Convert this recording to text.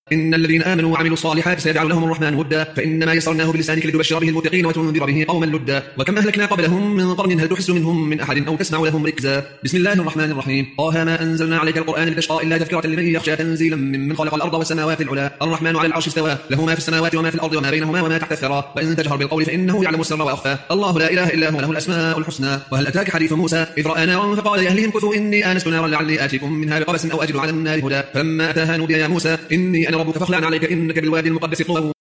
إن الذين آمنوا وعملوا الصالحات سيجعل لهم الرحمن ودا فإنما يسرناه بلسانك لتبشر به المتقين وتنذر به قوما لدا وكم أهلكنا قبلهم من قرن هل تحس منهم من أحد أو تسمع لهم ركزا. بسم الله الرحمن الرحيم. طه ما أنزلنا عليك القرآن لتشقى إلا تذكرة لمن يخشى تنزيلا ممن خلق الأرض والسماوات العلى الرحمن على العرش استوى له ما في السماوات وما في الأرض وما بينهما وما تحت الثرى وإن تجهر بالقول فإنه يعلم السر وأخفى الله لا إله إلا هو له الأسماء الحسنى. وهل أتاك حديث موسى إذ رأى نارا فقال لأهلهم كثوا إني آنست نارا لعلي آتيكم منها بقبس أو أجد على النار هدى فلما أتاها نودي يا موسى إني أنا ربك فاخلع عليك إنك بالوادي المقدس طوى